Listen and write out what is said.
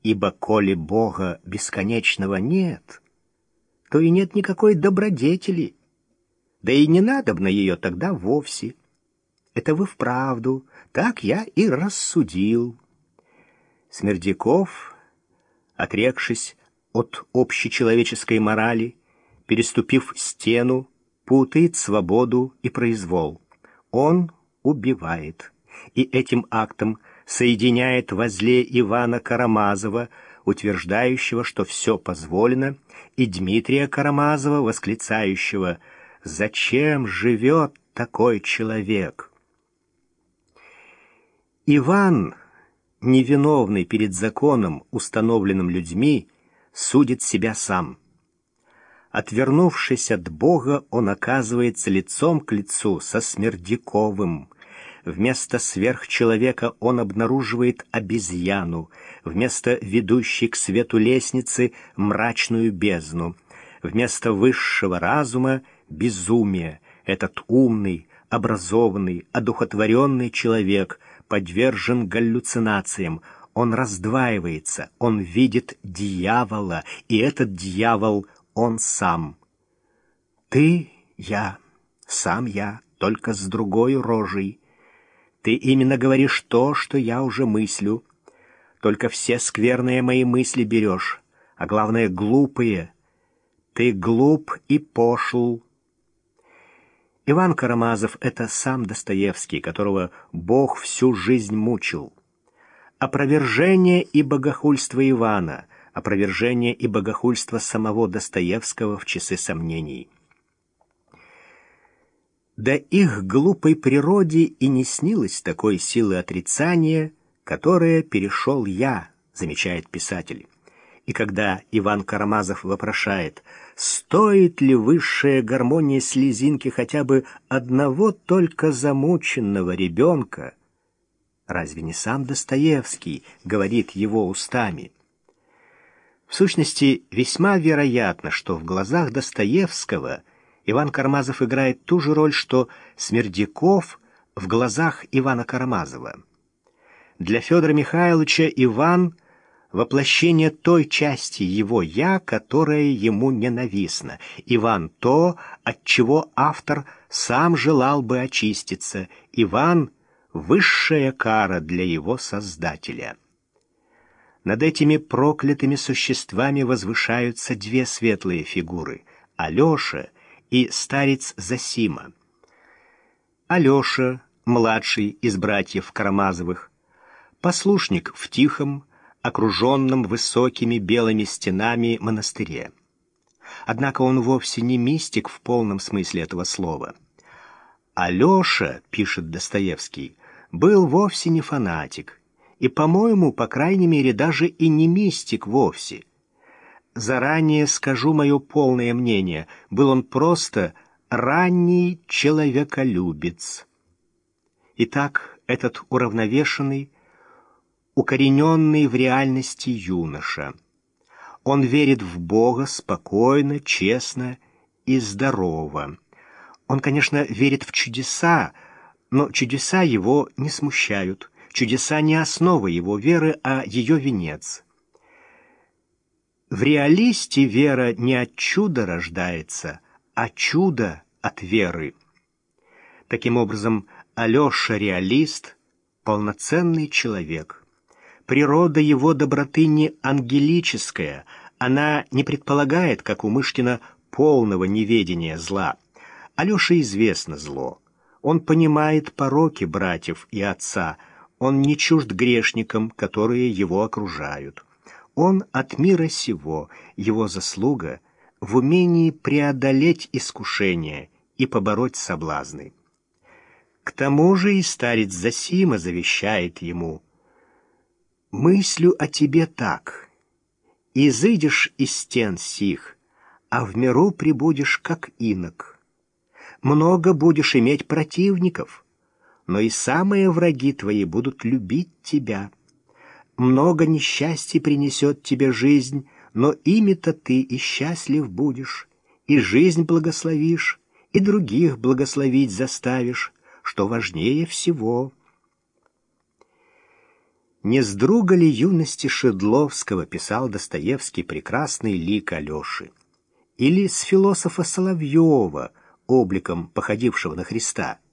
ибо коли Бога бесконечного нет, то и нет никакой добродетели, да и не надобно ее тогда вовсе. Это вы вправду, так я и рассудил. Смердяков, отрекшись от общечеловеческой морали, переступив стену, путает свободу и произвол. Он убивает, и этим актом соединяет во зле Ивана Карамазова, утверждающего, что все позволено, и Дмитрия Карамазова, восклицающего: «Зачем живет такой человек?» Иван, невиновный перед законом, установленным людьми, судит себя сам. Отвернувшись от Бога, он оказывается лицом к лицу со Смердяковым. Вместо сверхчеловека он обнаруживает обезьяну, вместо ведущей к свету лестницы — мрачную бездну, вместо высшего разума — безумие. Этот умный, образованный, одухотворенный человек подвержен галлюцинациям. Он раздваивается, он видит дьявола, и этот дьявол — он сам. Ты — я, сам я, только с другой рожей. Ты именно говоришь то, что я уже мыслю. Только все скверные мои мысли берешь, а главное — глупые. Ты глуп и пошл. Иван Карамазов — это сам Достоевский, которого Бог всю жизнь мучил. Опровержение и богохульство Ивана, опровержение и богохульство самого Достоевского в часы сомнений. Да их глупой природе и не снилось такой силы отрицания, которая перешел я, замечает писатель. И когда Иван Карамазов вопрошает, стоит ли высшая гармония слезинки хотя бы одного только замученного ребенка, разве не сам Достоевский говорит его устами? В сущности, весьма вероятно, что в глазах Достоевского Иван Карамазов играет ту же роль, что Смердяков в глазах Ивана Карамазова. Для Федора Михайловича Иван — воплощение той части его «я», которая ему ненавистна. Иван — то, от чего автор сам желал бы очиститься. Иван — высшая кара для его создателя. Над этими проклятыми существами возвышаются две светлые фигуры — Алеша и старец Зосима. Алеша, младший из братьев Карамазовых, послушник в тихом, окруженном высокими белыми стенами монастыре. Однако он вовсе не мистик в полном смысле этого слова. Алеша, пишет Достоевский, был вовсе не фанатик, и, по-моему, по крайней мере, даже и не мистик вовсе. Заранее скажу мое полное мнение, был он просто ранний человеколюбец. Итак, этот уравновешенный, укорененный в реальности юноша. Он верит в Бога спокойно, честно и здорово. Он, конечно, верит в чудеса, но чудеса его не смущают. Чудеса не основа его веры, а ее венец. В реалисте вера не от чуда рождается, а чудо от веры. Таким образом, Алеша реалист, полноценный человек. Природа его доброты не ангелическая, она не предполагает, как у Мышкина, полного неведения зла. Алёше известно зло. Он понимает пороки братьев и отца, он не чужд грешникам, которые его окружают. Он от мира сего, его заслуга в умении преодолеть искушения и побороть соблазны. К тому же и старец Зосима завещает ему: «Мыслю о тебе так, изыдешь из стен сих, а в миру прибудешь как инок. Много будешь иметь противников, но и самые враги твои будут любить тебя. Много несчастий принесет тебе жизнь, но ими-то ты и счастлив будешь, и жизнь благословишь, и других благословить заставишь, что важнее всего». Не с друга ли юности Шедловского писал Достоевский прекрасный лик Алеши? Или с философа Соловьева, обликом походившего на Христа?